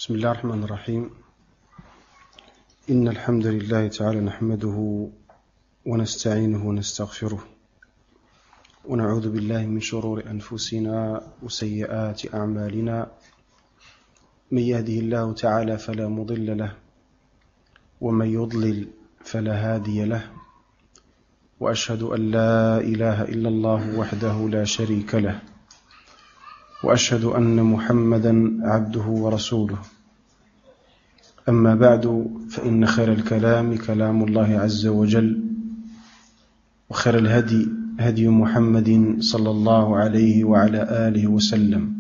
بسم الله الرحمن الرحيم. إن الحمد لله تعالى نحمده ونستعينه ونستغفره ونعوذ بالله من شرور أنفسنا وسيئات أعمالنا. من يهده الله تعالى فلا مضل له ومن يضلل فلا هادي له، وأشهد أن لا إله إلا الله وحده لا شريك له، وأشهد أن محمدا عبده ورسوله. أما بعد، فإن خير الكلام كلام الله عز وجل، وخير الهدي هدي محمد صلى الله عليه وعلى آله وسلم،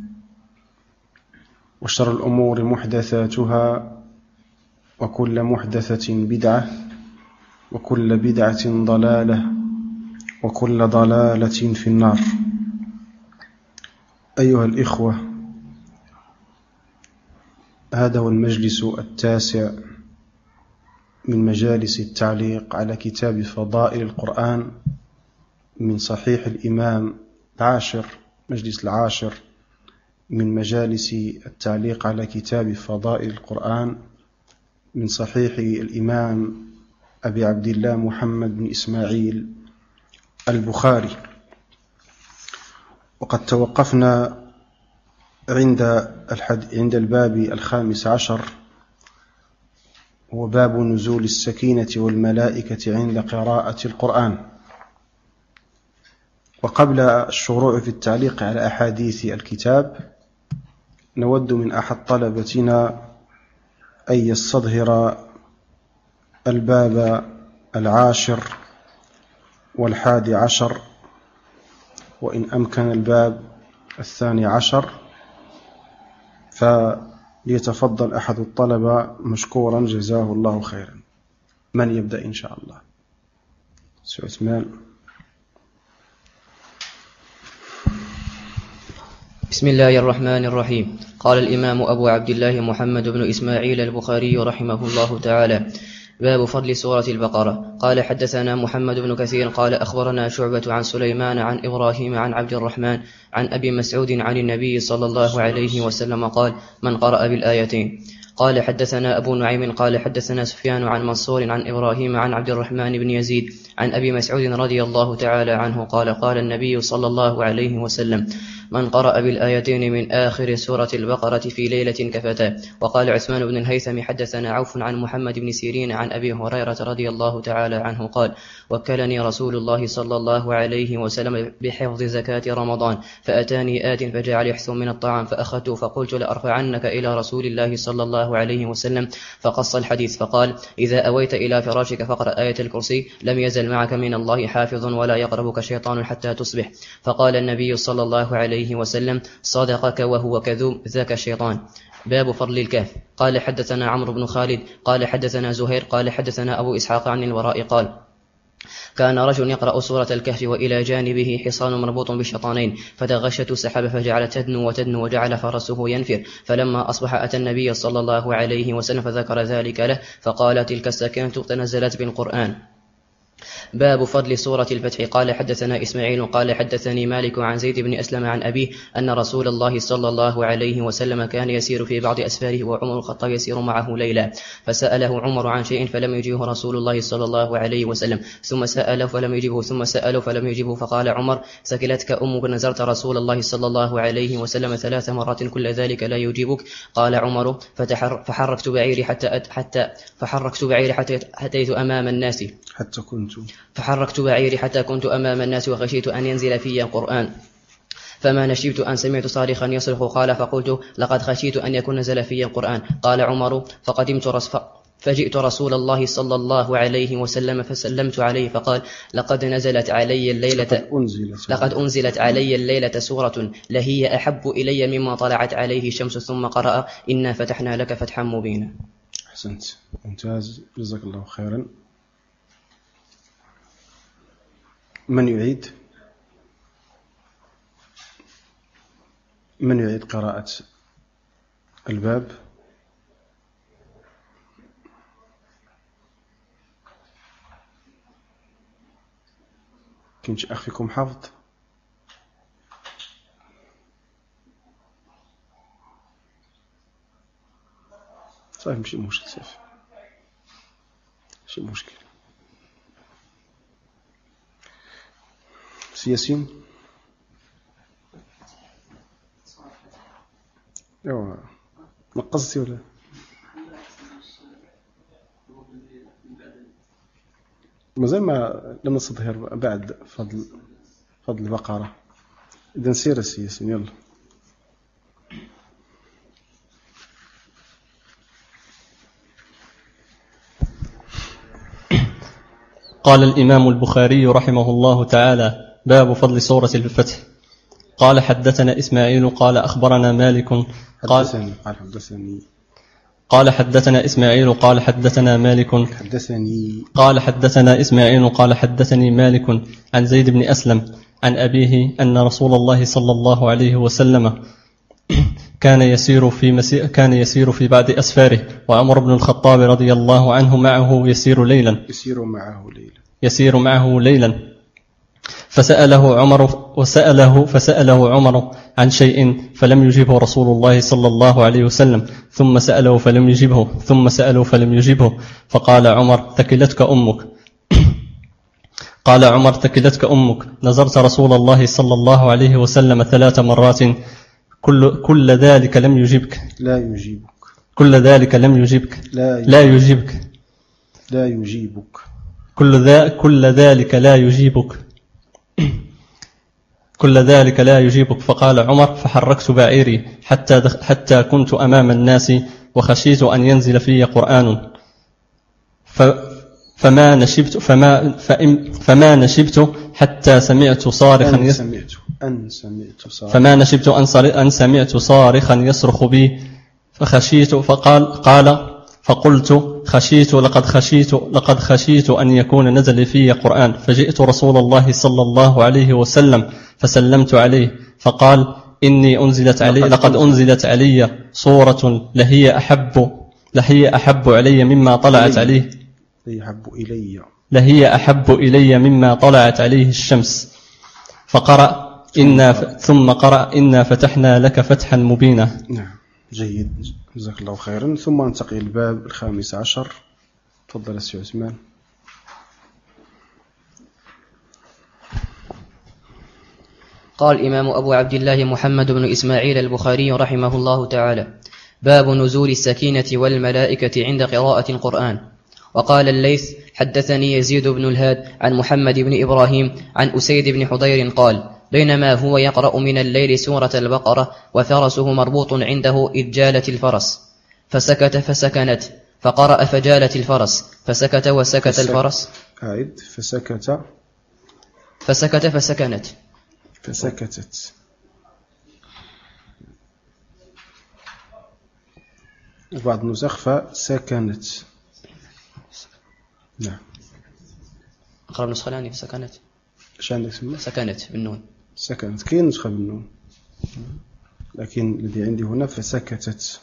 وشر الأمور محدثاتها، وكل محدثة بدعة، وكل بدعة ضلالة، وكل ضلالة في النار. أيها الإخوة، هذا هو المجلس التاسع من مجالس التعليق على كتاب فضائل القرآن من صحيح الإمام العاشر، مجلس العاشر من مجالس التعليق على كتاب فضائل القرآن من صحيح الإمام أبي عبد الله محمد بن إسماعيل البخاري. وقد توقفنا عند الباب الخامس عشر، هو باب نزول السكينة والملائكة عند قراءة القرآن. وقبل الشروع في التعليق على أحاديث الكتاب، نود من أحد طلبتنا أن يستظهر الباب العاشر والحادي عشر، وإن أمكن الباب الثاني عشر، فليتفضل أحد الطلبة مشكورا جزاه الله خيرا. من يبدأ إن شاء الله؟ سي عثمان. بسم الله الرحمن الرحيم. قال الإمام أبو عبد الله محمد بن إسماعيل البخاري رحمه الله تعالى: باب فضل سورة البقرة. قال حدثنا محمد بن كثير قال أخبرنا شعبة عن سليمان عن إبراهيم عن عبد الرحمن عن أبي مسعود عن النبي صلى الله عليه وسلم قال: من قرأ بالآيتين. قال حدثنا أبو نعيم قال حدثنا سفيان عن منصور عن إبراهيم عن عبد الرحمن بن يزيد عن أبي مسعود رضي الله تعالى عنه قال: قال النبي صلى الله عليه وسلم: من قرأ بالآيتين من آخر سورة البقرة في ليلة كفتا. وقال عثمان بن الهيثم حدثنا عوف عن محمد بن سيرين عن أبي هريرة رضي الله تعالى عنه قال: وكلني رسول الله صلى الله عليه وسلم بحفظ زكاة رمضان، فأتاني آت فجعل يحثو من الطعام فأخذته، فقلت لأرفعنك إلى رسول الله صلى الله عليه وسلم، فقص الحديث فقال: إذا أويت إلى فراشك فاقرأ آية الكرسي، لم يزل معك من الله حافظ ولا يقربك شيطان حتى تصبح. فقال النبي صلى الله عليه وسلم: صدقك وهو كذوب، ذاك الشيطان. باب فضل الكهف. قال حدثنا عمرو بن خالد قال حدثنا زهير قال حدثنا أبو إسحاق عن الوراء قال: كان رجل يقرأ سورة الكهف وإلى جانبه حصان مربوط بشيطانين، فتغشته سحابة فجعلت تدنو وتدنو وجعل فرسه ينفر، فلما أصبح أتى النبي صلى الله عليه وسلم فذكر ذلك له، فقال: تلك السكينة تنزلت بالقرآن. باب فضل سورة الفتح. قال حدثنا إسماعيل قال حدثني مالك عن زيد بن أسلم عن أبيه أن رسول الله صلى الله عليه وسلم كان يسير في بعض أسفاره وعمر الخطاب يسير معه ليلا، فسأله عمر عن شيء فلم يجيبه رسول الله صلى الله عليه وسلم، ثم سأله فلم يجيبه، ثم سأله فلم يجيبه، فقال عمر: ثكلتك أمك، نزرت رسول الله صلى الله عليه وسلم 3 مرات كل ذلك لا يجيبك. قال عمر: فحركت بعيري حتى أتيت أمام الناس حتى كنت أمام الناس، وخشيت أن ينزل في القرآن، فما نشبت أن سمعت صارخا يصرخ. قال: فقلت: لقد خشيت أن يكون نزل في القرآن. قال عمر: فجئت رسول الله صلى الله عليه وسلم فسلمت عليه، فقال: لقد أنزلت علي الليلة سورة لهي أحب إلي مما طلعت عليه الشمس. ثم قرأ: إنا فتحنا لك فتحا مبينا. أحسنت، ممتاز، جزاك الله خيرا. من يعيد قراءة الباب؟ كنش أخفيكم حفظ؟ صحيح ماشي مشكل صافي ماشي مشكل. سياسيين ايوا نقصتي ولا مازال ما لم نستظهر بعد فضل البقرة. إذا سير السياسيين يلا. قال الإمام البخاري رحمه الله تعالى: باب فضل سورة الفتح. قال حدثنا إسماعيل قال أخبرنا مالك قال حدثنا إسماعيل قال حدثنا مالك قال حدثنا إسماعيل قال حدثني مالك عن زيد بن أسلم عن أبيه أن رسول الله صلى الله عليه وسلم كان يسير في بعض أسفاره، وعمر بن الخطاب رضي الله عنه معه يسير معه ليلا فسأله عمر عن شيء فلم يجبه رسول الله صلى الله عليه وسلم، ثم سأله فلم يجبه، ثم سأله فلم يجبه، فقال عمر: ثكلتك أمك. قال عمر: ثكلتك أمك، نظرت رسول الله صلى الله عليه وسلم 3 مرات كل ذلك لم يجبك. كل ذلك لم يجبك. لا يجيبك. كل ذلك لا يجيبك. كل ذلك لا يجيبك. فقال عمر: فحركت بعيري حتى كنت أمام الناس وخشيت أن ينزل في قرآن، فما نشبت حتى سمعت صارخا يصرخ بي فخشيت. فقلت لقد خشيت أن يكون نزل في قرآن، فجئت رسول الله صلى الله عليه وسلم فسلمت عليه، فقال: لقد أنزلت علي صورة لهي أحب إلي مما طلعت عليه. لهي أحب إلي مما طلعت عليه الشمس. فقرأ ثم قرأ: إنا فتحنا لك فتحا مبينا. نعم، جيد، جزاك الله خيرا. ثم ننتقل الباب 15. تفضل السي عثمان. قال الإمام أبو عبد الله محمد بن إسماعيل البخاري رحمه الله تعالى: باب نزول السكينة والملائكة عند قراءة القرآن. وقال الليث: حدثني يزيد بن الهاد عن محمد بن إبراهيم عن أسيد بن حضير قال: بينما هو يقرأ من الليل سورة البقرة وفرسه مربوط عنده إذ جالت الفرس، فسكت فسكنت، فقرأ فجالت الفرس، فسكت وسكت الفرس، فسكت فسكنت، فسكتت. وبعض النسخ فسكنت. نعم، أقرب نسخة لاني فسكنت. ايش عندك اسمه؟ سكنت بالنون. سكنت، كاين نسخة بالنون، لكن الذي عندي هنا فسكتت.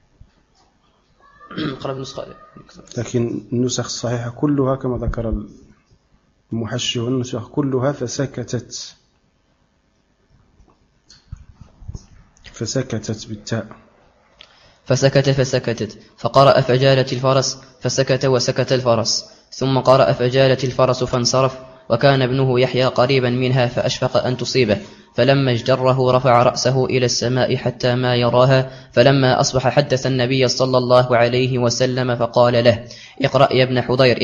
أقرب نسخة، لكن النسخ الصحيحة كلها كما ذكر المحشي، النسخ كلها فسكتت، فسكتت بالتاء. فسكت فسكتت، فقرأ فجالت الفرس، فسكت وسكت الفرس، ثم قرأ فجالت الفرس فانصرف، وكان ابنه يحيى قريبا منها فأشفق أن تصيبه، فلما اجدره رفع رأسه إلى السماء حتى ما يراها، فلما أصبح حدث النبي صلى الله عليه وسلم فقال له: اقرأ يا ابن حضير.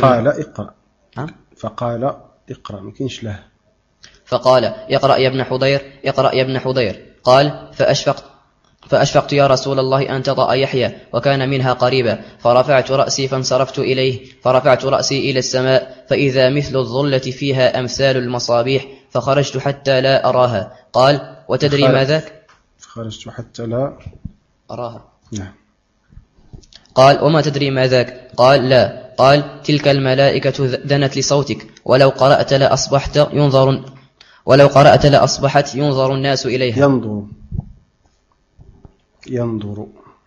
فقال اقرأ، ما كاينش له. فقال: اقرأ يا ابن حضير، اقرأ يا ابن حضير. قال: فأشفقت يا رسول الله أن تطأ يحيى، وكان منها قريبا، فرفعت رأسي فانصرفت إليه، فرفعت رأسي إلى السماء فإذا مثل الظلة فيها أمثال المصابيح، فخرجت حتى لا أراها. قال: وتدري ما ذاك؟ فخرجت حتى لا أراها. نعم. قال: وما تدري ما ذاك؟ قال: لا. قال: تلك الملائكة دنت لصوتك، ولو قرأت لأصبحت ينظر الناس إليها. ينظر.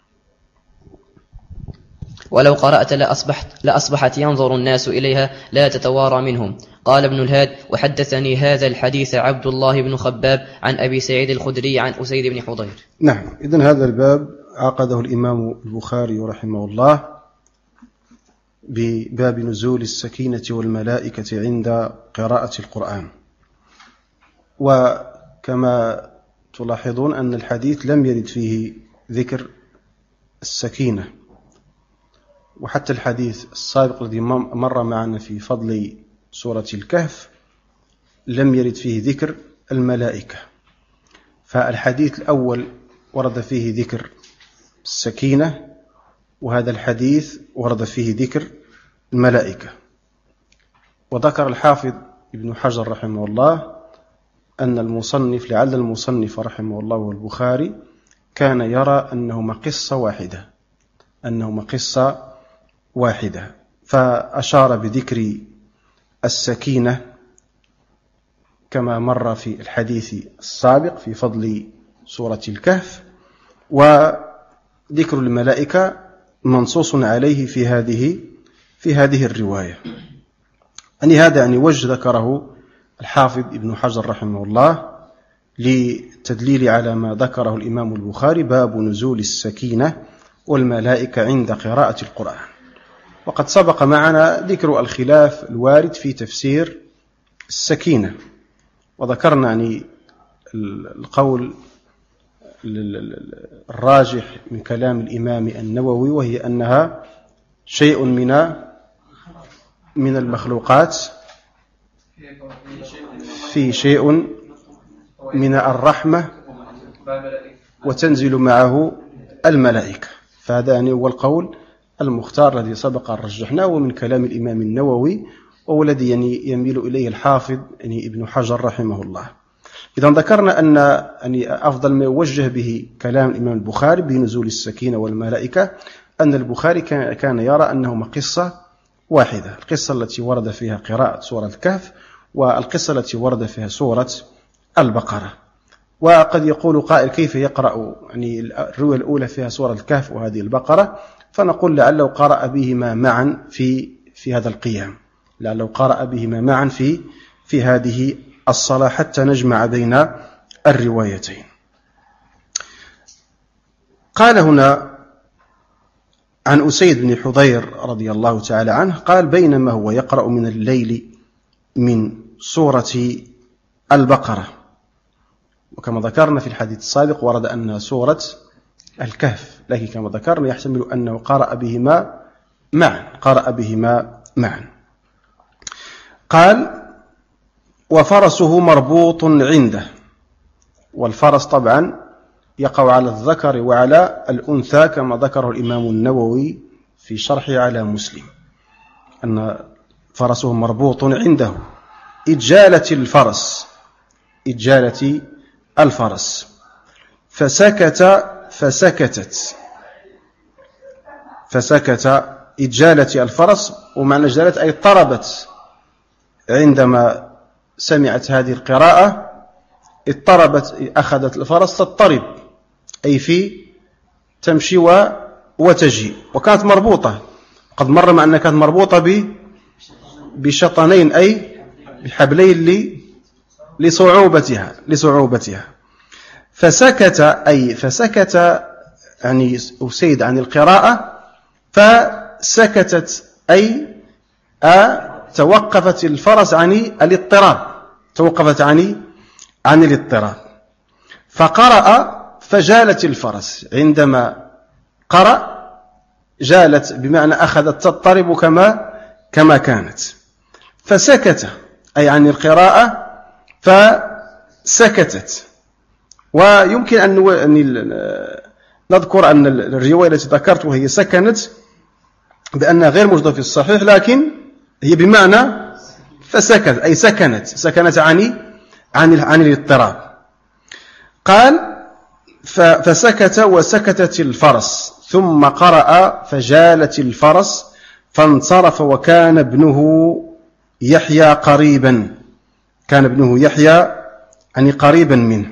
ولو قرأت لأصبحت ينظر الناس إليها لا تتوارى منهم. قال ابن الهاد: وحدثني هذا الحديث عبد الله بن خباب عن أبي سعيد الخدري عن أسيد بن حضير. نعم، إذن هذا الباب عقده الإمام البخاري رحمه الله بباب نزول السكينة والملائكة عند قراءة القرآن. وكما تلاحظون أن الحديث لم يرد فيه ذكر السكينة، وحتى الحديث السابق الذي مر معنا في فضل سورة الكهف لم يرد فيه ذكر الملائكة. فالحديث الأول ورد فيه ذكر السكينة، وهذا الحديث ورد فيه ذكر الملائكة. وذكر الحافظ ابن حجر رحمه الله أن المصنف لعل المصنف رحمه الله والبخاري كان يرى أنهما قصة واحدة، فأشار بذكر السكينة كما مر في الحديث السابق في فضل سورة الكهف، وذكر الملائكة منصوص عليه في هذه الرواية. هذا وجه ذكره الحافظ ابن حجر رحمه الله لتدليل على ما ذكره الإمام البخاري باب نزول السكينة والملائكة عند قراءة القرآن. وقد سبق معنا ذكر الخلاف الوارد في تفسير السكينة، وذكرنا القول الراجح من كلام الإمام النووي، وهي أنها شيء من المخلوقات في شيء من الرحمة وتنزل معه الملائكة. فهذا هو القول المختار الذي سبق أن رجحناه ومن كلام الإمام النووي، وهو الذي يميل إليه الحافظ ابن حجر رحمه الله. إذا ذكرنا أن أفضل ما يوجه به كلام الإمام البخاري بنزول السكينة والملائكة أن البخاري كان يرى أنهما قصة واحدة، القصة التي ورد فيها قراءة سورة الكهف والقصة التي ورد فيها سورة البقرة. وقد يقول قائل كيف يقرأ الرواية الأولى فيها سورة الكهف وهذه البقرة؟ فنقول لعله قرأ بهما معا في هذا القيام، لعله قرأ بهما معا في هذه الصلاة حتى نجمع بين الروايتين. قال هنا عن أسيد بن حضير رضي الله تعالى عنه قال بينما هو يقرأ من الليل من سورة البقرة، وكما ذكرنا في الحديث السابق ورد أن سورة الكهف، لكن كما ذكرنا يحتمل أنه قرأ بهما معا. قال وفرسه مربوط عنده، والفرس طبعا يقع على الذكر وعلى الأنثى كما ذكره الإمام النووي في شرحه على مسلم، أن فرسه مربوط عنده إجالة الفرس فسكت إجالة الفرس، ومعنى إجالة أي اضطربت. عندما سمعت هذه القراءة اضطربت، أخذت الفرس تضطرب أي في تمشي وتجي، وكانت مربوطة. قد مر مع أنها كانت مربوطة بشطنين أي بحبلين لصعوبتها. فسكت يعني أسيد عن القراءة، فسكتت أي توقفت الفرس عن الاضطراب، عن الاضطراب. فقرأ فجالت الفرس، عندما قرأ جالت بمعنى أخذت تضطرب كما كانت. فسكت أي عن القراءة فسكتت. ويمكن أن نذكر أن الرواية التي ذكرت وهي سكنت بأنها غير موجودة في الصحيح، لكن هي بمعنى فسكت أي سكنت عن الاضطراب. قال فسكت وسكتت الفرس، ثم قرأ فجالت الفرس فانصرف، وكان ابنه يحيى قريبا، يعني قريبا منه،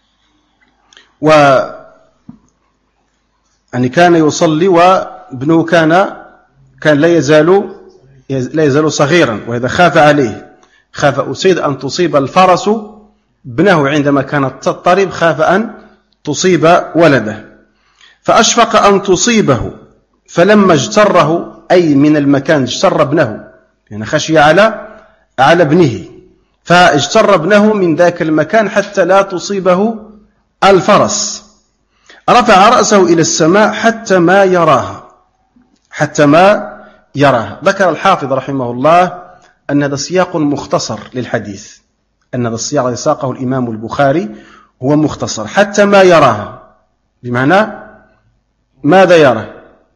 يعني كان يصلي وابنه كان لا يزال صغيرا، وإذا خاف أسيد أن تصيب الفرس ابنه عندما كانت تضطرب، خاف أن تصيب ولده. فأشفق أن تصيبه فلما اجتره، أي من المكان اجتر ابنه، يعني خشي على ابنه، فاجتر ابنه من ذاك المكان حتى لا تصيبه الفرس. رفع رأسه إلى السماء حتى ما يراها. ذكر الحافظ رحمه الله أن هذا سياق مختصر للحديث، أن هذا السياق الذي ساقه الإمام البخاري هو مختصر. حتى ما يراها بمعنى ماذا يرى؟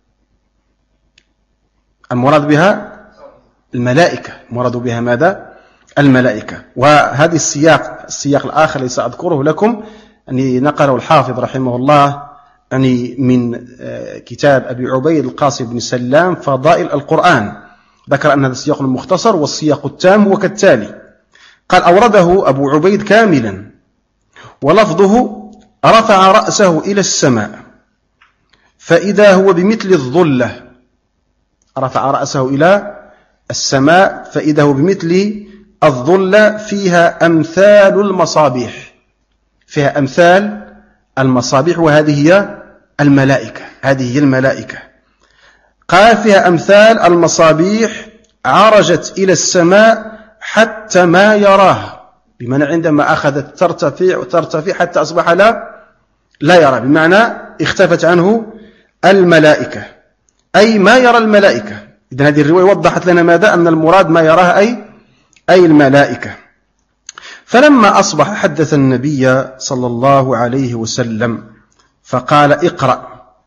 المراد بها الملائكة. المراد بها ماذا؟ الملائكة. وهذه السياق الآخر الذي سأذكره لكم يعني نقله الحافظ رحمه الله يعني من كتاب أبي عبيد القاسم بن سلام فضائل القرآن. ذكر أن هذا السياق المختصر، والسياق التام هو كالتالي: قال: أورده أبو عبيد كاملا، ولفظه: رفع رأسه إلى السماء فإذا هو بمثل الظلة. رفع رأسه إلى السماء فإذا هو بمثل الظلة فيها أمثال المصابيح. فيها أمثال المصابيح، وهذه هي الملائكة. هذه هي الملائكة. قال: فيها أمثال المصابيح عرجت إلى السماء حتى ما يراها، بمعنى عندما أخذت ترتفع حتى أصبح لا يرى، بمعنى اختفت عنه الملائكة، أي ما يرى الملائكة. إذن هذه الرواية وضحت لنا ماذا؟ أن المراد ما يراها أي الملائكة. فلما أصبح حدث النبي صلى الله عليه وسلم فقال: اقرأ.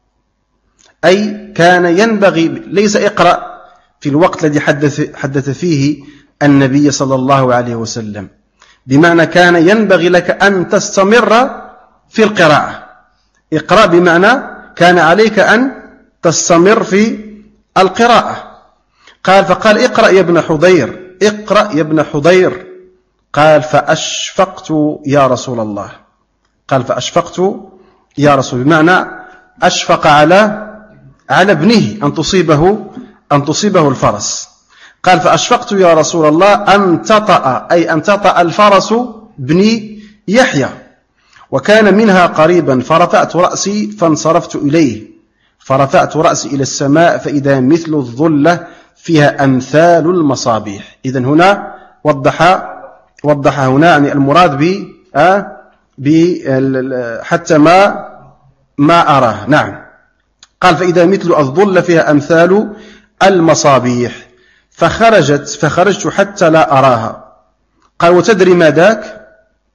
أي كان ينبغي، ليس اقرأ في الوقت الذي حدث فيه النبي صلى الله عليه وسلم، بمعنى كان ينبغي لك أن تستمر في القراءة. اقرأ بمعنى كان عليك أن تستمر في القراءة. فقال: اقرأ يا ابن حضير، اقرأ يا ابن حضير. قال: فأشفقت يا رسول الله. قال: فأشفقت يا رسول، بمعنى أشفق على ابنه أن تصيبه الفرس. قال: فأشفقت يا رسول الله أن تطأ الفرس بني يحيى، وكان منها قريبا، فرفعت رأسي فانصرفت إليه، فرفعت رأسي إلى السماء فإذا مثل الظلة فيها أمثال المصابيح. إذن هنا وضح هنا يعني المراد حتى ما أراه. نعم. قال: فإذا مثل الظلة فيها أمثال المصابيح، فخرجت حتى لا أراها. قال: وتدري ما ذاك؟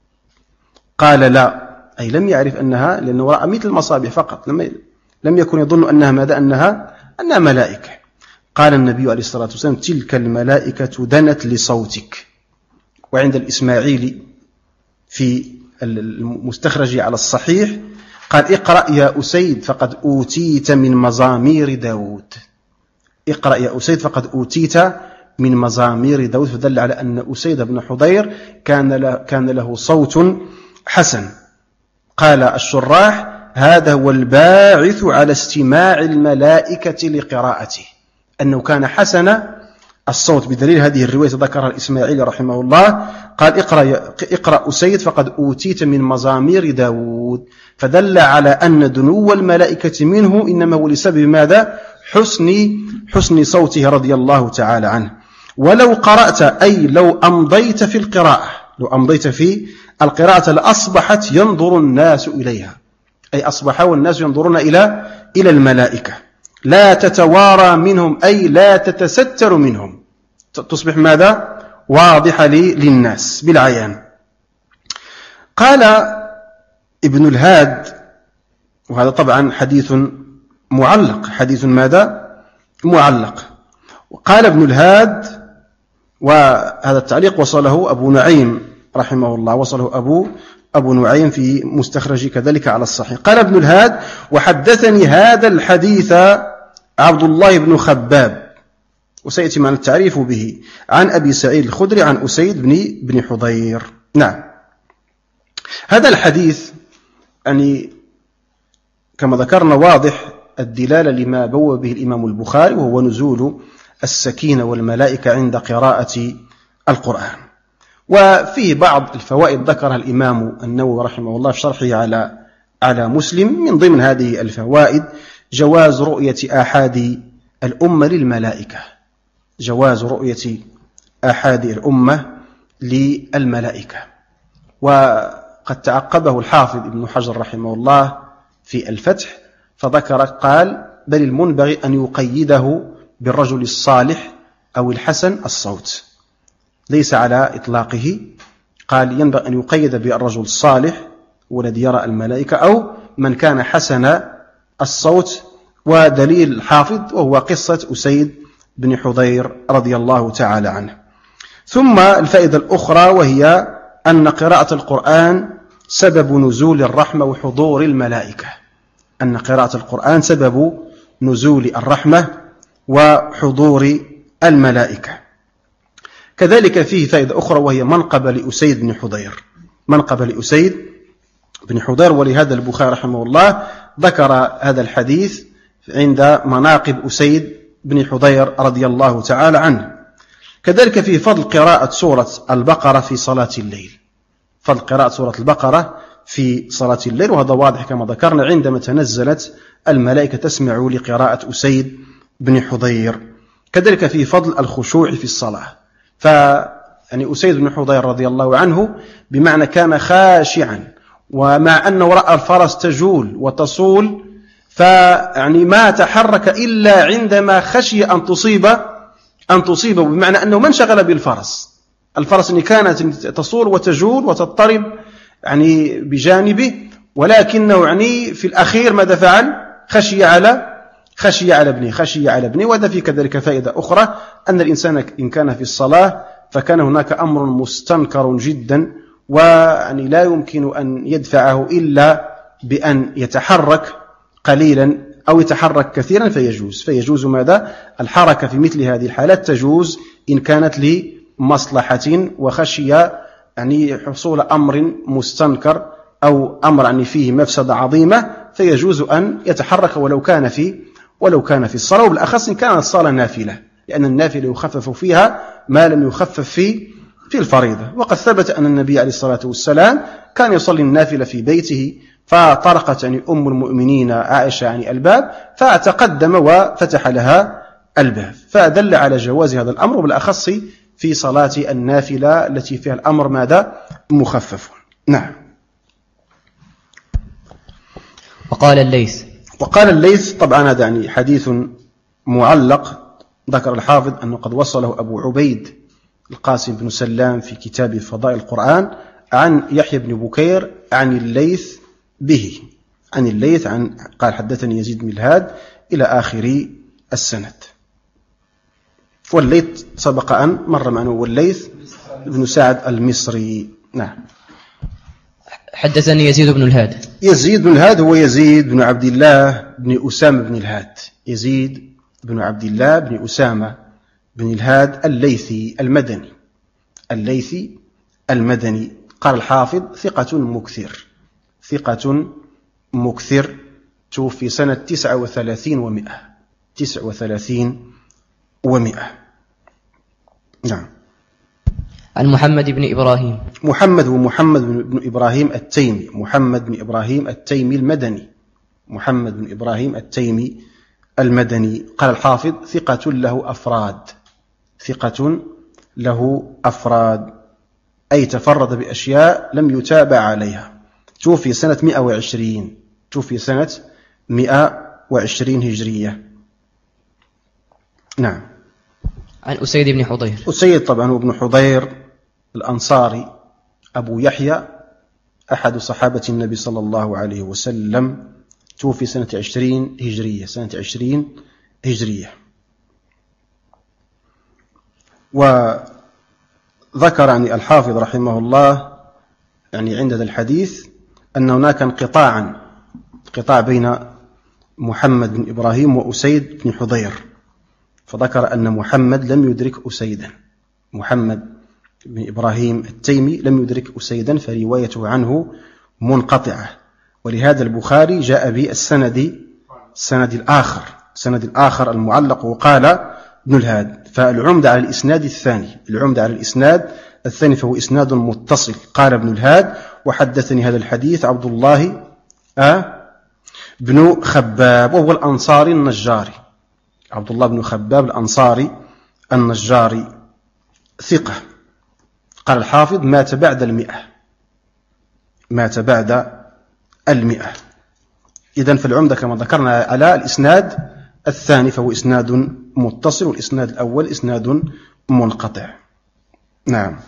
قال: لا. أي لم يعرف أنها، لأنه رأى مثل المصابيح فقط، لم يكن يظن أنها ماذا؟ أنها ملائكة. قال النبي عليه الصلاة والسلام: تلك الملائكة دنت لصوتك. وعند الإسماعيلي في المستخرج على الصحيح قال: اقرأ يا أسيد فقد أوتيت من مزامير داود. اقرأ يا أسيد فقد أوتيت من مزامير داود، فدل على أن أسيد بن حضير كان له صوت حسن. قال الشراح: هذا هو الباعث على استماع الملائكة لقراءته، أنه كان حسن الصوت، بدليل هذه الرواية ذكرها الإسماعيلي رحمه الله. قال: اقرأ أسيد فقد أوتيت من مزامير داود، فدل على أن دنو الملائكة منه إنما هو لسبب ماذا؟ حسن صوته رضي الله تعالى عنه. ولو قرأت، أي لو أمضيت في القراءة لأصبحت ينظر الناس إليها، أي أصبح والناس ينظرون إلى الملائكة، لا تتوارى منهم، أي لا تتستر منهم، تصبح ماذا؟ واضحة للناس بالعيان. قال ابن الهاد، وهذا طبعا حديث معلق، حديث ماذا؟ معلق. وقال ابن الهاد، وهذا التعليق وصله أبو نعيم رحمه الله، وصله أبو نعيم في مستخرج كذلك على الصحيح. قال ابن الهاد: وحدثني هذا الحديث عبد الله بن خباب، وسيأتي معنا التعريف به، عن أبي سعيد الخدري عن أسيد بن حضير. نعم. هذا الحديث يعني كما ذكرنا واضح الدلالة لما بوّ به الإمام البخاري، وهو نزول السكينة والملائكة عند قراءة القرآن. وفيه بعض الفوائد ذكرها الإمام النووي رحمه الله في شرحه على على مسلم. من ضمن هذه الفوائد جواز رؤية آحاد الأمة للملائكة، جواز رؤية آحاد الأمة للملائكة. وقد تعقبه الحافظ ابن حجر رحمه الله في الفتح فذكر قال: بل المنبغي أن يقيده بالرجل الصالح أو الحسن الصوت، ليس على إطلاقه، قال ينبغي أن يقيد بالرجل الصالح والذي يرى الملائكة أو من كان حسن الصوت. ودليل الحافظ وهو قصة أسيد بن حضير رضي الله تعالى عنه. ثم الفائدة الأخرى وهي أن قراءة القرآن سبب نزول الرحمة وحضور الملائكة، أن قراءة القرآن سبب نزول الرحمة وحضور الملائكة. كذلك فيه فائدة أخرى وهي منقبة لأسيد بن حضير، منقبة لأسيد بن حضير، ولهذا البخاري رحمه الله ذكر هذا الحديث عند مناقب أسيد بن حضير رضي الله تعالى عنه. كذلك فيه فضل قراءة سورة البقرة في صلاة الليل، فضل قراءة سورة البقرة في صلاة الليل، وهذا واضح كما ذكرنا عندما تنزلت الملائكة تسمع لقراءة أسيد بن حضير. كذلك فيه فضل الخشوع في الصلاة، يعني أسيد بن حضير رضي الله عنه بمعنى كان خاشعا، ومع أنه رأى الفرس تجول وتصول فيعني ما تحرك إلا عندما خشي أن تصيبه، بمعنى أنه ما انشغل بالفرس، الفرس اللي كانت تصول وتجول وتضطرب يعني بجانبه، ولكنه يعني في الأخير ماذا فعل؟ خشي على ابنه. وهذا في كذلك فائدة أخرى أن الإنسان إن كان في الصلاة فكان هناك أمر مستنكر جدا، ويعني لا يمكن أن يدفعه إلا بأن يتحرك قليلا أو يتحرك كثيرا، فيجوز ماذا؟ الحركة في مثل هذه الحالات تجوز إن كانت لمصلحة وخشي يعني حصول أمر مستنكر أو أمر يعني فيه مفسدة عظيمة، فيجوز أن يتحرك ولو كان في الصلاة، وبالأخص إن كانت الصلاة نافلة، لأن النافلة يخفف فيها ما لم يخفف في الفريضة. وقد ثبت أن النبي عليه الصلاة والسلام كان يصلي النافلة في بيته، فطرقت يعني أم المؤمنين عائشة يعني الباب، فتقدم وفتح لها الباب، فدل على جواز هذا الأمر، وبالأخص في صلاة النافلة التي فيها الأمر ماذا؟ مخفف. نعم. وقال الليث طبعا هذا يعني حديث معلق، ذكر الحافظ أنه قد وصله أبو عبيد القاسم بن سلام في كتاب فضائل القرآن عن يحيى بن بكير عن الليث به، قال حدثني يزيد بن الهاد إلى آخر السند. والليث سبق أن مر معنا، والليث بن سعد المصري. نعم. حدثني يزيد بن الهاد هو يزيد بن عبد الله بن أسامة بن الهاد، يزيد بن عبد الله بن أسامة بن الهاد الليثي المدني. قال الحافظ ثقة مكثر، توفي سنة 39 و100. نعم. عن محمد بن إبراهيم. محمد بن إبراهيم التيمي، محمد بن إبراهيم التيمي المدني. قال الحافظ ثقة له أفراد، أي تفرد بأشياء لم يتابع عليها. توفي سنة 120 هجرية. نعم. عن أسيد بن حضير. أسيد طبعا هو ابن حضير الأنصاري أبو يحيى، أحد صحابة النبي صلى الله عليه وسلم، توفي سنة 20 هجرية. وذكر يعني الحافظ رحمه الله يعني عند هذا الحديث أن هناك انقطاع بين محمد بن إبراهيم وأسيد بن حضير، فذكر أن محمد لم يدرك أسيدا، محمد بن إبراهيم التيمي لم يدرك أسيدا، فروايته عنه منقطعة. ولهذا البخاري جاء بالسند الآخر المعلق، وقال ابن الهاد. فالعمدة على الإسناد الثاني فهو إسناد متصل. قال ابن الهاد: وحدثني هذا الحديث عبد الله بن خباب، وهو الأنصاري النجاري، عبد الله بن خباب الأنصاري النجاري ثقة. قال الحافظ مات بعد 100، مات بعد 100. إذن في العمدة كما ذكرنا على الإسناد الثاني، فهو إسناد متصل، والإسناد الأول إسناد منقطع. نعم.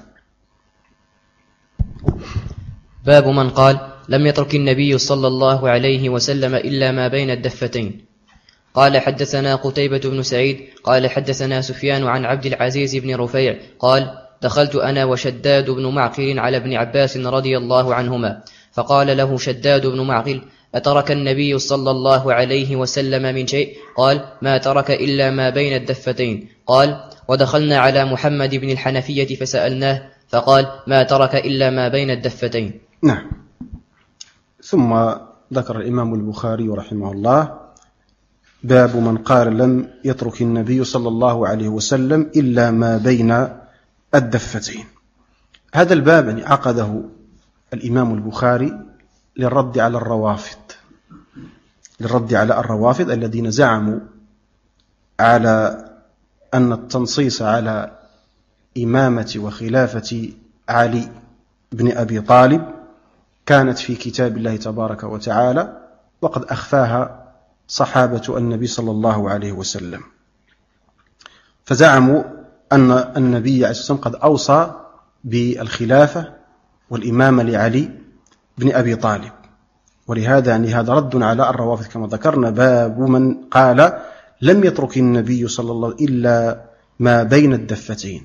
باب من قال لم يترك النبي صلى الله عليه وسلم إلا ما بين الدفتين. قال حدثنا قتيبة بن سعيد قال حدثنا سفيان عن عبد العزيز بن رفيع قال دخلت أنا وشداد بن معقل على ابن عباس رضي الله عنهما، فقال له شداد بن معقل أترك النبي صلى الله عليه وسلم من شيء؟ قال ما ترك إلا ما بين الدفتين. قال ودخلنا على محمد بن الحنفية فسألناه فقال ما ترك إلا ما بين الدفتين. نعم. ثم ذكر الإمام البخاري رحمه الله باب من قال لم يترك النبي صلى الله عليه وسلم إلا ما بين الدفتين. هذا الباب عقده الإمام البخاري للرد على الروافض الذين زعموا على أن التنصيص على إمامة وخلافة علي بن أبي طالب كانت في كتاب الله تبارك وتعالى، وقد أخفاها صحابة النبي صلى الله عليه وسلم. فزعموا أن النبي عليه الصلاة والسلام قد أوصى بالخلافة والإمامة لعلي بن أبي طالب، ولهذا هذا رد على الروافض كما ذكرنا. باب من قال لم يترك النبي صلى الله عليه وسلم إلا ما بين الدفتين.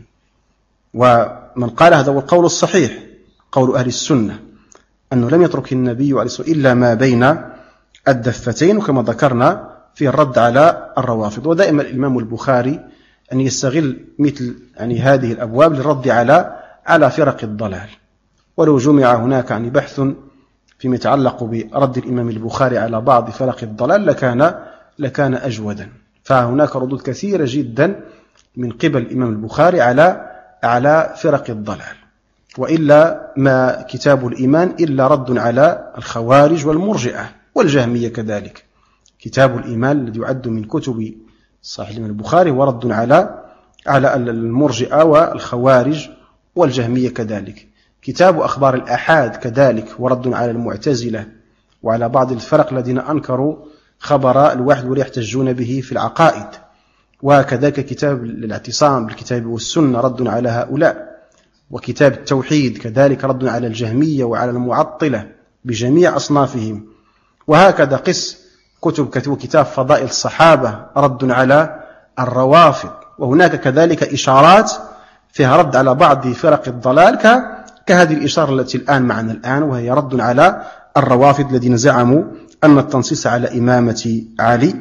ومن قال هذا هو القول الصحيح، قول أهل السنة، أنه لم يترك النبي عليه الصلاة والسلام إلا ما بين الدفتين، وكما ذكرنا في الرد على الروافض. ودائما الإمام البخاري أن يستغل مثل هذه الأبواب للرد على فرق الضلال. ولو جمع هناك بحث فيما يتعلق برد الإمام البخاري على بعض فرق الضلال لكان أجودا. فهناك ردود كثيرة جدا من قبل الإمام البخاري على فرق الضلال، وإلا ما كتاب الإيمان إلا رد على الخوارج والمرجئة والجهمية كذلك. كتاب الإيمان الذي يعد من كتب صحيح الإمام البخاري ورد على المرجئة والخوارج والجهمية كذلك. كتاب أخبار الآحاد كذلك ورد على المعتزلة وعلى بعض الفرق الذين أنكروا خبر الواحد ولا يحتجون به في العقائد. وكذلك كتاب الاعتصام بالكتاب والسنة رد على هؤلاء. وكتاب التوحيد كذلك رد على الجهمية وعلى المعطلة بجميع أصنافهم. وهكذا قس كتاب فضائل الصحابة رد على الروافض. وهناك كذلك إشارات فيها رد على بعض فرق الضلال كهذه الإشارة التي الآن معنا الآن، وهي رد على الروافض الذين زعموا أن التنصيص على إمامة علي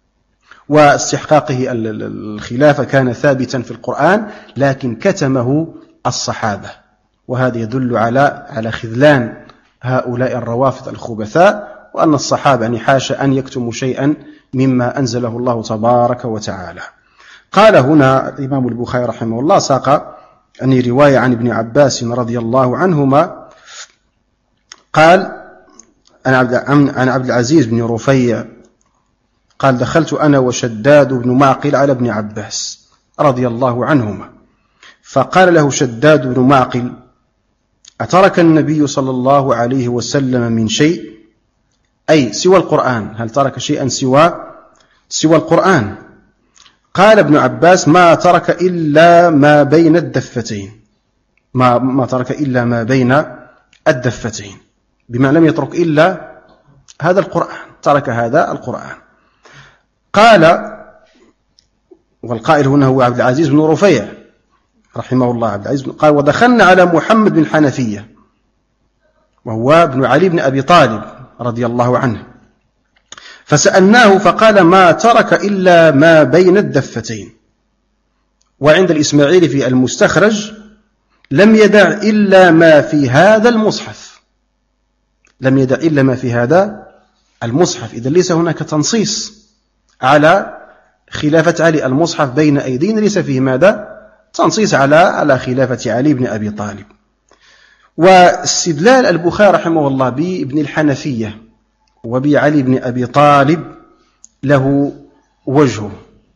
واستحقاقه الخلافة كان ثابتا في القرآن لكن كتمه الصحابة. وهذا يدل على خذلان هؤلاء الروافض الخبثاء، وأن الصحابة حاشا أن يكتموا شيئا مما أنزله الله تبارك وتعالى. قال هنا الإمام البخاري رحمه الله ساق رواية عن ابن عباس رضي الله عنهما قال عن عبد العزيز بن رفيع قال دخلت أنا وشداد بن معقل على ابن عباس رضي الله عنهما، فقال له شداد بن معقل أترك النبي صلى الله عليه وسلم من شيء، أي سوى القرآن، هل ترك شيئا سوى القرآن؟ قال ابن عباس ما ترك إلا ما بين الدفتين، ما ترك إلا ما بين الدفتين، بما لم يترك إلا هذا القرآن، ترك هذا القرآن. قال والقائل هنا هو عبد العزيز بن رفيع رحمه الله، عبد العزيز قال ودخلنا على محمد بن الحنفية وهو ابن علي بن أبي طالب رضي الله عنه، فسألناه فقال ما ترك إلا ما بين الدفتين. وعند الإسماعيلي في المستخرج لم يدع إلا ما في هذا المصحف، لم يدع إلا ما في هذا المصحف. إذا ليس هناك تنصيص على خلافة علي، المصحف بين أيدينا ليس فيه ماذا؟ تنصيص على خلافة علي بن أبي طالب. واستدلال البخاري رحمه الله بابن الحنفية وبعلي بن أبي طالب له وجهه،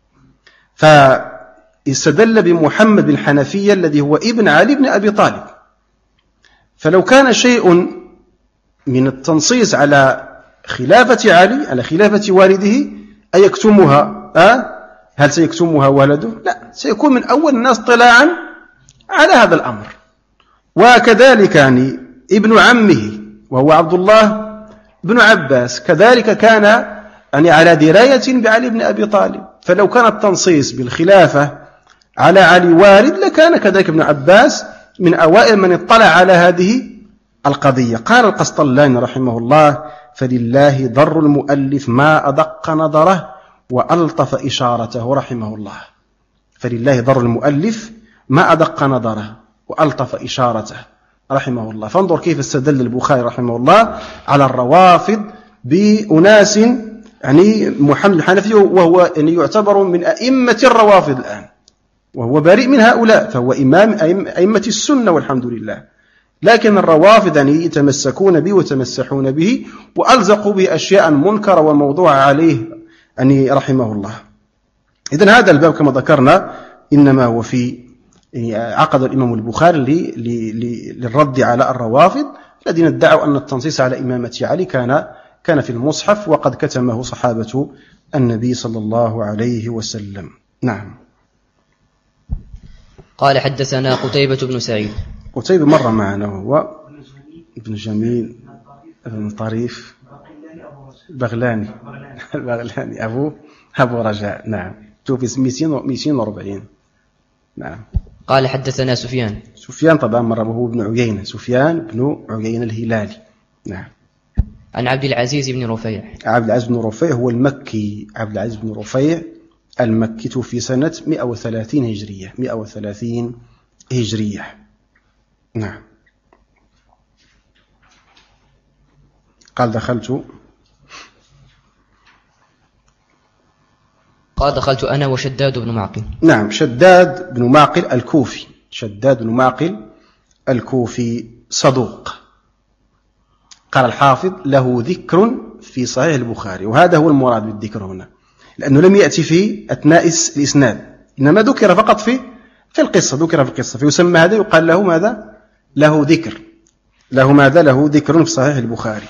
فاستدل بمحمد بن حنفية الذي هو ابن علي بن أبي طالب. فلو كان شيء من التنصيص على خلافة علي، على خلافة والده، أيكتمها؟ هل سيكتمها ولده؟ لا، سيكون من أول الناس طلاعا على هذا الأمر. وكذلك يعني ابن عمه وهو عبد الله بن عباس كذلك كان يعني على دراية بعلي بن أبي طالب، فلو كان التنصيص بالخلافة على علي وارد لكان كذلك ابن عباس من أوائل من اطلع على هذه القضية. قال القسطلاني رحمه الله: فلله ضر المؤلف ما أدق نظره وألطف إشارته رحمه الله. فلله ضر المؤلف ما أدق نظره وألطف إشارته رحمه الله. فانظر كيف استدل البخاري رحمه الله على الروافض بأناس يعني محمد الحنفي، وهو يعني يعتبر من أئمة الروافض الآن، وهو بريء من هؤلاء، فهو إمام أئمة السنة والحمد لله. لكن الروافض يعني يتمسكون به وتمسحون به وألزقوا به أشياء منكرة وموضوعة عليه يعني رحمه الله. إذن هذا الباب كما ذكرنا إنما هو في عقد الإمام البخاري للرد على الروافض الذين ادعوا أن التنصيص على إمامة علي كان في المصحف وقد كتمه صحابة النبي صلى الله عليه وسلم. نعم. قال حدثنا قتيبة بن سعيد. قتيبة مر معنا، وهو ابن جميل ابن طريف البغلاني أبو رجاء. نعم، توفي 240. نعم. قال حدثنا سفيان طبعا مر وهو ابن عيينة، سفيان بن عيينة الهلالي. نعم. عن عبد العزيز بن رفيع. عبد العزيز بن رفيع هو المكي، عبد العزيز بن رفيع المكي، توفي سنة 130 هجرية 130 هجرية. نعم. قال دخلت أنا وشداد بن معقل. نعم، شداد بن معقل الكوفي، شداد بن معقل الكوفي صدوق. قال الحافظ: له ذكر في صحيح البخاري، وهذا هو المراد بالذكر هنا، لأنه لم يأتي في أثناء الإسناد، إنما ذكر فقط في القصة، ذكر في القصة، فيسمى هذا يقال له ماذا؟ له ذكر. له ماذا؟ له ذكر في صحيح البخاري.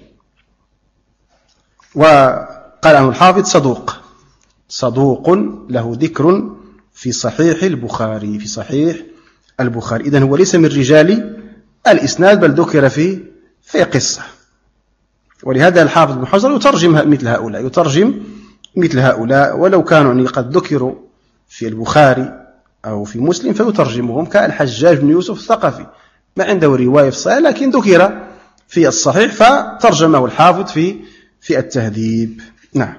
وقال عنه الحافظ: صدوق له ذكر في صحيح البخاري، في صحيح البخاري. إذن هو ليس من رجال الإسناد، بل ذكر في قصة. ولهذا الحافظ بن حجر يترجم مثل هؤلاء، ولو كانوا قد ذكروا في البخاري أو في مسلم فيترجمهم، كالحجاج بن يوسف الثقفي ما عنده رواية في الصحيح لكن ذكر في الصحيح فترجمه الحافظ في التهذيب. نعم.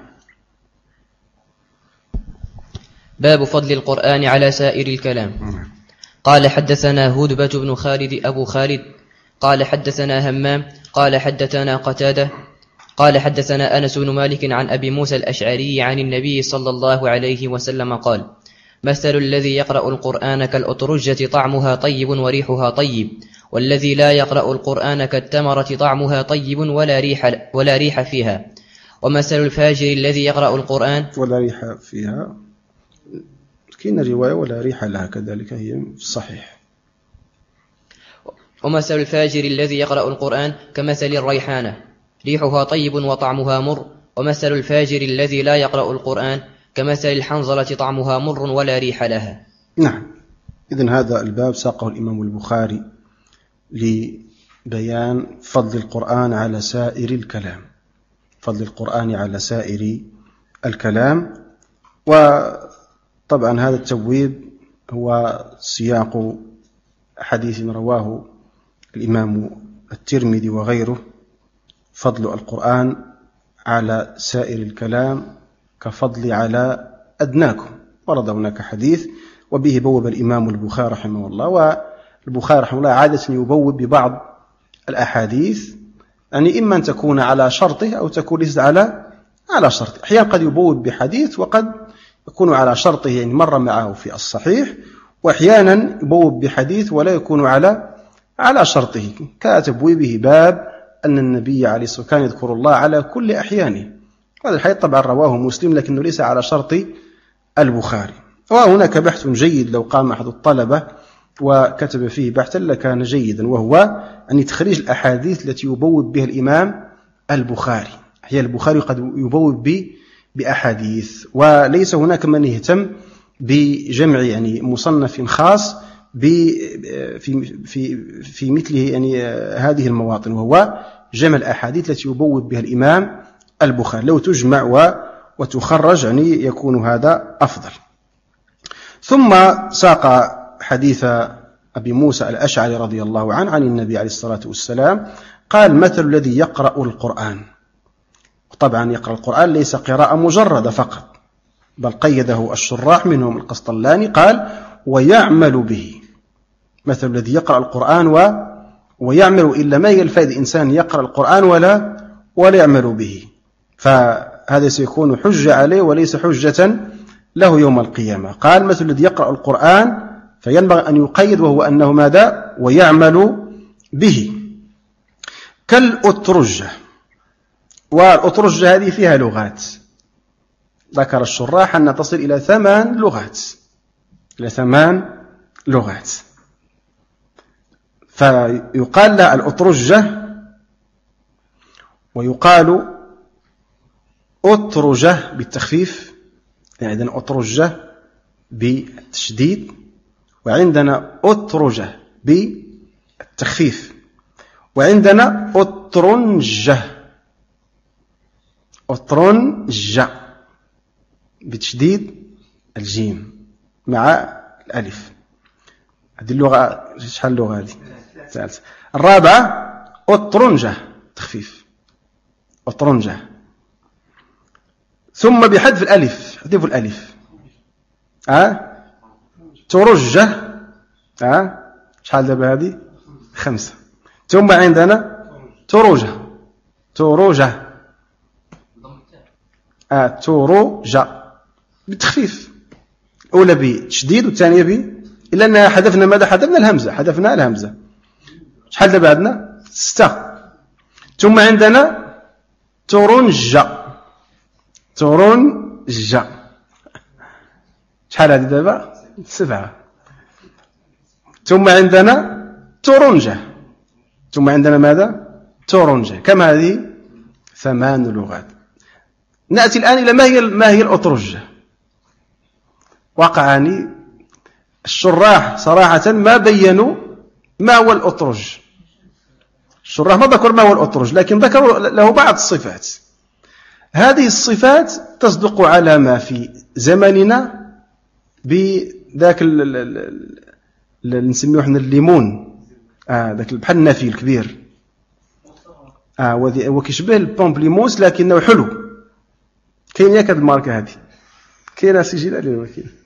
باب فضل القرآن على سائر الكلام. قال حدثنا هدبة بن خالد أبو خالد قال حدثنا همام قال حدثنا قتادة قال حدثنا أنس بن مالك عن أبي موسى الأشعري عن النبي صلى الله عليه وسلم قال: مثل الذي يقرأ القرآن كالأطرجة طعمها طيب وريحها طيب، والذي لا يقرأ القرآن كالتمرة طعمها طيب ولا ريح فيها. ومثل الفاجر الذي يقرأ القرآن ولا ريح فيها، كاين رواية ولا ريح لها كذلك، هي في الصحيح. ومثل الفاجر الذي يقرأ القرآن كمثل الريحانة ريحها طيب وطعمها مر، ومثل الفاجر الذي لا يقرأ القرآن كمثل الحنظلة طعمها مر ولا ريح لها. نعم. إذن هذا الباب ساقه الإمام البخاري لبيان فضل القرآن على سائر الكلام، فضل القرآن على سائر الكلام. وطبعا هذا التبويب هو سياق حديث رواه الإمام الترمذي وغيره: فضل القرآن على سائر الكلام كفضل على أدناكم. ورد هناك حديث وبه بوب الإمام البخاري رحمه الله. والبخاري رحمه الله عادة يبوب ببعض الأحاديث، يعني إما أن تكون على شرطه أو تكون ليست على شرطه. أحيانا قد يبوب بحديث وقد يكون على شرطه، يعني مر معه في الصحيح، وأحيانا يبوب بحديث ولا يكون على شرطه، كتبويبه باب أن النبي عليه الصلاة والسلام كان يذكر الله على كل أحيانه. هذا الحديث طبعا رواه مسلم لكنه ليس على شرط البخاري. وهناك بحث جيد لو قام أحد الطلبة وكتب فيه بحثا لكان جيدا، وهو أن تخريج الأحاديث التي يبوب بها الإمام البخاري. هي البخاري قد يبوب بأحاديث، وليس هناك من يهتم بجمع يعني مصنف خاص في مثله يعني هذه المواطن، وهو جمع الأحاديث التي يبوب بها الإمام البخاري. لو تجمع وتخرج يعني يكون هذا أفضل. ثم ساق حديث أبي موسى الأشعري رضي الله عنه عن النبي عليه الصلاة والسلام قال: مثل الذي يقرأ القرآن. طبعا يقرأ القرآن ليس قراءة مجردة فقط، بل قيده الشراح منهم القسطلاني قال: ويعمل به. مثل الذي يقرأ القرآن ويعمل، إلا ما هي الفائدة إنسان يقرأ القرآن ولا يعمل به، فهذا سيكون حجة عليه وليس حجة له يوم القيامة. قال: مثل الذي يقرأ القرآن، فينبغي أن يقيد وهو أنه ماذا؟ ويعمل به. كالأترجة، والأترجة هذه فيها لغات، ذكر الشراح أن تصل إلى 8 لغات، إلى 8 لغات. فيقال لها الأترجة، ويقال أترجة بالتخفيف، يعني عندنا أترجة بالتشديد، وعندنا أترجة بالتخفيف، وعندنا أترنجة بتشديد الجيم مع الألف. هذه اللغة شحال اللغة هذه؟ ثالثة. الرابعة أترنجة تخفيف، أترنجة، ثم بحذف الألف، حذف الألف. ترجة، شحال دابا هذه؟ 5. ثم عندنا تروجة، تروجة بالتخفيف، الأولى بتشديد والثانية إلا أنها حذفنا ماذا؟ حذفنا الهمزة. شحال دابا عندنا؟ 6. ثم عندنا ترنجة، شحال هذه دابا؟ 7. ثم عندنا ترنجة، ثم عندنا ماذا؟ ترنجة. كم هذه؟ 8 لغات. نأتي الآن إلى ما هي الأترجة. وقعني الشراح صراحة ما بينوا ما هو الأترج. الشراح ما ذكر ما هو الأترج، لكن ذكروا له بعض الصفات. هذه الصفات تصدق على ما في زمننا بذاك اللي نسميه احنا الليمون، ذاك بحال النافي الكبير، وكيشبه البومبليموس لكنه حلو. كاين ياك هذه الماركه هذه؟ كاينه سجل عليه ولا كاين؟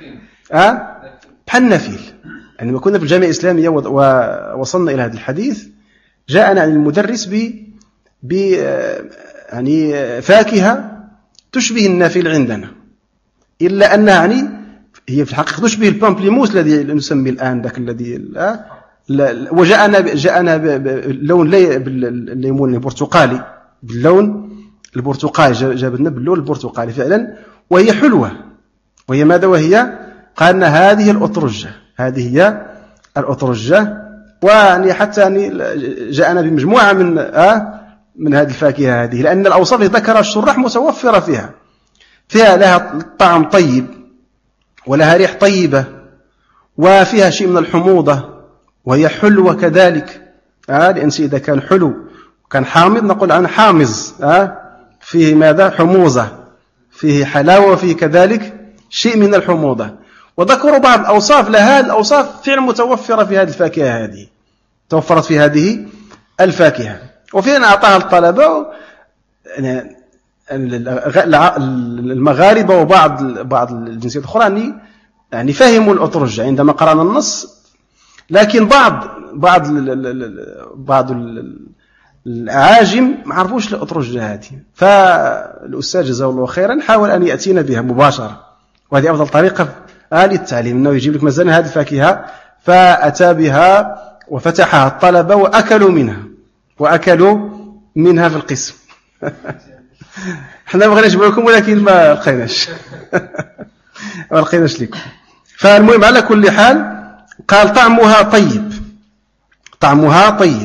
بحال النافيل. يعني لما كنا في الجامعه الاسلاميه ووصلنا الى هذا الحديث، جاءنا عن المدرس ب يعني فاكهه تشبه النافيل عندنا، الا انها يعني هي في الحقيقه تشبه البامبليموس الذي نسميه الان ذاك الذي وجاءنا باللون الليمون البرتقالي، باللون البرتقالي، جابنا باللون البرتقالي فعلا، وهي حلوه. وهي ماذا؟ وهي قالنا هذه الأترجة، هذه هي الأترجة. ويعني حتى يعني جاءنا بمجموعة من هذه الفاكهة هذه، لأن الأوصاف التي ذكرها الشراح متوفرة فيها لها طعم طيب، ولها ريح طيبة، وفيها شيء من الحموضة، وهي حلوة كذلك. لأن إذا كان حلو وكان حامض نقول عنه حامض. فيه ماذا؟ حموضة، فيه حلاوة، وفيه كذلك شيء من الحموضة. وذكروا بعض الأوصاف لها، الأوصاف فعلا متوفرة في هذه الفاكهة هذه، توفرت في هذه الفاكهة. وفينا أعطاها الطلبة المغاربة وبعض الجنسيات الأخرى يعني فهموا الأترجة عندما قرأنا النص، لكن بعض العاجم ما عرفوش الأترجة هذه. فالأستاذ جزاه الله خيرا حاول أن يأتينا بها مباشرة، وهذه أفضل طريقة للتعليم، أنه يجيب لك مثلا هذه الفاكهة، فأتى بها وفتحها الطلبة وأكلوا منها، وأكلوا منها في القسم. احنا بغينا نجيب لكم ولكن ما لقيناش. ما لقيناش لكم. فالمهم على كل حال قال طعمها طيب، طعمها طيب.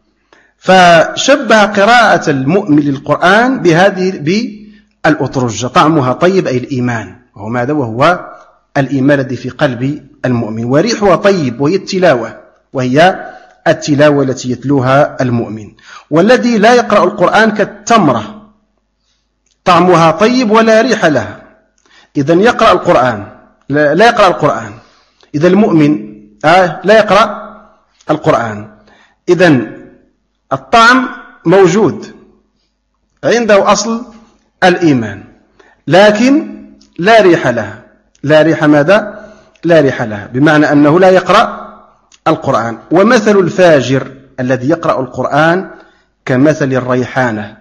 فشبه قراءة المؤمن للقرآن بهذه بالأطرجة. طعمها طيب أي الإيمان، وهو ماذا؟ وهو الإيمان الذي في قلب المؤمن. وريحها طيب وهي التلاوة، وهي التلاوة التي يتلوها المؤمن. والذي لا يقرأ القرآن كالتمرة، طعمها طيب ولا ريح لها. إذن يقرأ القرآن لا يقرأ القرآن، إذا المؤمن لا يقرأ القرآن، إذن الطعم موجود عنده أصل الإيمان، لكن لا ريح لها. لا ريح ماذا؟ لا ريح لها، بمعنى أنه لا يقرأ القرآن. ومثل الفاجر الذي يقرأ القرآن كمثل الريحانة،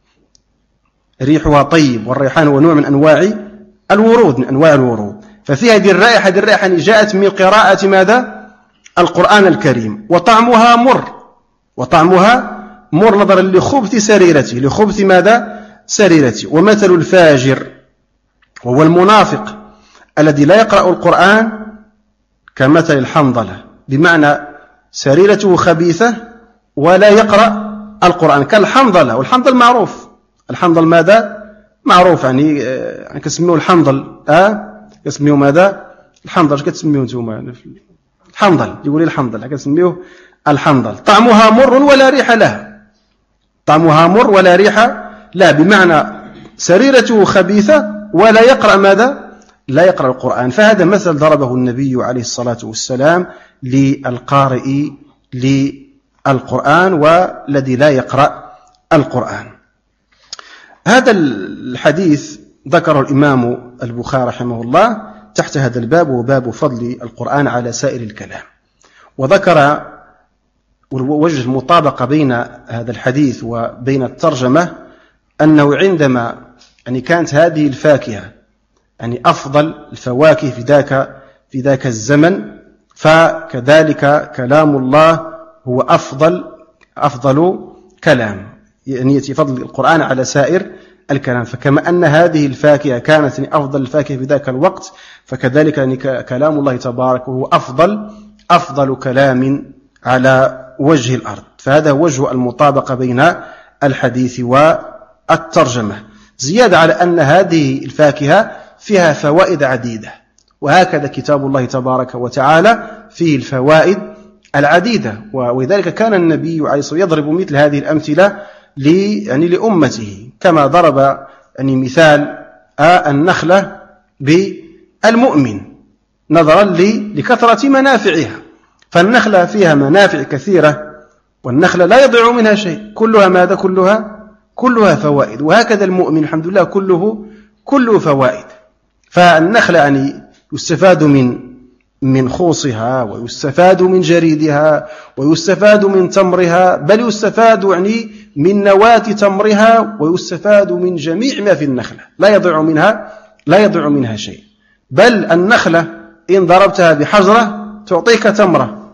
ريحها طيب، والريحان هو نوع من أنواع الورود، من أنواع الورود. ففي هذه الرائحة، هذه الرائحة جاءت من قراءة ماذا؟ القرآن الكريم. وطعمها مر، وطعمها مر نظرا لخبث سريرته، لخبث ماذا؟ سريرته. ومثل الفاجر وهو المنافق الذي لا يقرأ القرآن كمثل الحنظلة، بمعنى سريرته خبيثة ولا يقرأ القرآن كالحنظلة. والحنظل معروف، الحنظل ماذا؟ معروف، يعني كتسميوه الحنظل، كتسميوه ماذا؟ الحنظل. كتسميوه انتم؟ الحنظل، يقول لي الحنظل، كتسميوه الحنظل. طعمها مر ولا ريح لها، طعمها مر ولا ريح لا، بمعنى سريرته خبيثة ولا يقرأ ماذا؟ لا يقرأ القرآن. فهذا مثل ضربه النبي عليه الصلاة والسلام للقارئ للقرآن والذي لا يقرأ القرآن. هذا الحديث ذكره الإمام البخاري رحمه الله تحت هذا الباب، وباب فضل القرآن على سائر الكلام. وذكر وجه المطابقة بين هذا الحديث وبين الترجمة أنه عندما كانت هذه الفاكهة أفضل الفواكه في ذاك الزمن، فكذلك كلام الله هو أفضل كلام، يأتي فضل القرآن على سائر الكلام. فكما أن هذه الفاكهة كانت أفضل الفاكهة في ذاك الوقت، فكذلك كلام الله تبارك وهو أفضل كلام على وجه الأرض. فهذا وجه المطابقة بين الحديث والترجمة، زيادة على أن هذه الفاكهة فيها فوائد عديدة، وهكذا كتاب الله تبارك وتعالى فيه الفوائد العديدة. ولذلك كان النبي عليه الصلاة والسلام يضرب مثل هذه الأمثلة لأمته، كما ضرب مثال النخلة بالمؤمن نظرا لكثرة منافعها. فالنخلة فيها منافع كثيرة، والنخلة لا يضيع منها شيء، كلها ماذا؟ كلها فوائد. وهكذا المؤمن الحمد لله كله فوائد. فالنخلة يستفاد من خوصها، ويستفاد من جريدها، ويستفاد من تمرها، بل يستفاد من نواة تمرها، ويستفاد من جميع ما في النخلة، لا يضيع منها شيء. بل النخلة إن ضربتها بحجرة تعطيك تمرة،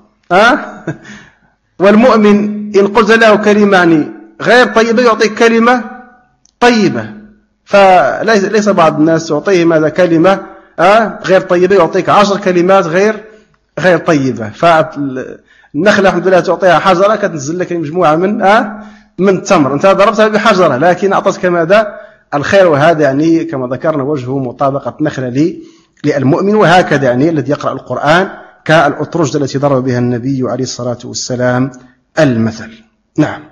والمؤمن إن قلت له كلمة غير طيبة يعطيك كلمة طيبة. فليس بعض الناس تعطيه ماذا؟ كلمة غير طيبة يعطيك 10 كلمات غير طيبة. فالنخلة الحمد لله تعطيها حجرة كتنزل لك مجموعة من التمر، أنت ضربتها بحجرة لكن أعطتك ماذا؟ الخير. وهذا كما ذكرنا وجهه مطابقة نخلة للمؤمن. وهكذا الذي يقرأ القرآن كالأطرجة التي ضرب بها النبي عليه الصلاة والسلام المثل. نعم.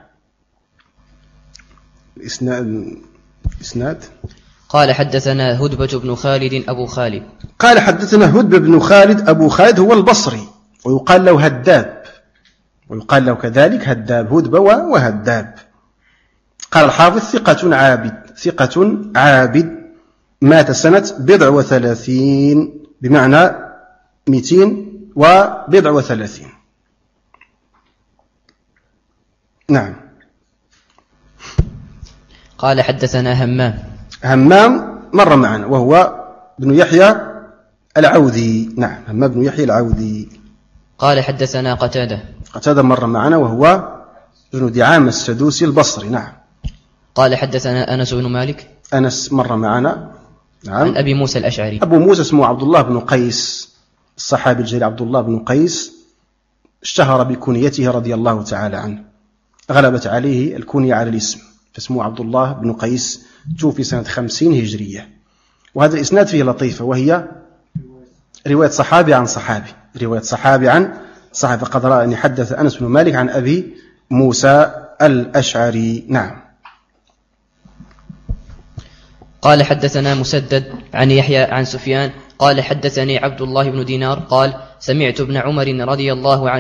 إسناد. قال حدثنا هدبة بن خالد أبو خالد. قال حدثنا هدبة بن خالد أبو خالد هو البصري، ويقال له هداب، ويقال له كذلك هداب، هدبة وهداب. قال الحافظ ثقة عابد مات سنة 37 بمعنى 237. نعم. قال حدثنا همام مر معنا وهو بن يحيى العوذي. نعم، همام بن يحيى العوذي. قال حدثنا قتادة مر معنا وهو بن دعامة السدوسي البصري. نعم. قال حدثنا أنس بن مالك. أنس مر معنا. نعم. عن أبي موسى الأشعري. أبو موسى اسمه عبد الله بن قيس، الصحابي الجليل عبد الله بن قيس، اشتهر بكنيته رضي الله تعالى عنه، غلبت عليه الكنية على الاسم، فاسمه عبد الله بن قيس، توفي سنة 50 هجرية. وهذا الإسناد فيه لطيفة، وهي رواية صحابي عن صحابي، رواية صحابي عن صحابي. فقد رأى أن حدث أنس بن مالك عن أبي موسى الأشعري. نعم. قال حدثنا مسدد عن يحيى عن سفيان قال حدثني عبد الله بن دينار قال سمعت ابن عمر رضي الله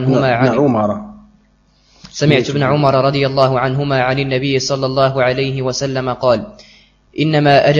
عنهما عن النبي صلى الله عليه وسلم قال إنما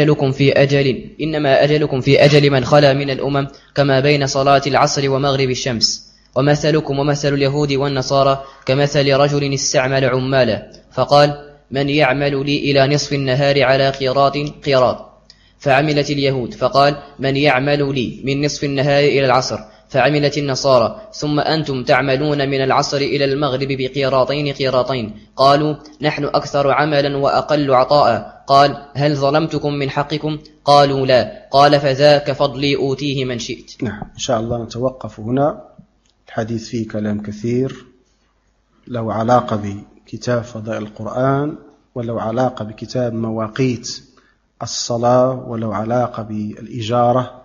أجلكم في أجل من خلا من الأمم كما بين صلاة العصر ومغرب الشمس، ومثلكم ومثل اليهود والنصارى كمثل رجل استعمل عمالا فقال من يعمل لي إلى نصف النهار على قيراط فعملت اليهود، فقال من يعمل لي من نصف النهار إلى العصر فعملت النصارى، ثم أنتم تعملون من العصر إلى المغرب قيراطين. قالوا نحن أكثر عملا وأقل عطاء. قال هل ظلمتكم من حقكم؟ قالوا لا. قال فذاك فضلي أوتيه من شئت. نعم. إن شاء الله نتوقف هنا، الحديث فيه كلام كثير، له علاقة بكتاب فضائل القرآن، ولو علاقة بكتاب مواقيت الصلاة، ولو علاقة بالإجارة،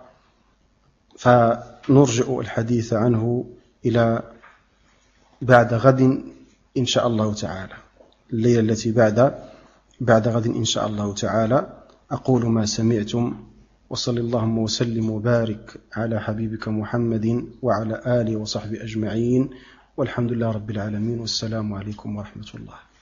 فنرجع الحديث عنه إلى بعد غد إن شاء الله تعالى، الليلة التي بعد غد إن شاء الله تعالى. أقول ما سمعتم، وصل اللهم وسلم وبارك على حبيبك محمد وعلى آله وصحبه أجمعين، والحمد لله رب العالمين، والسلام عليكم ورحمة الله.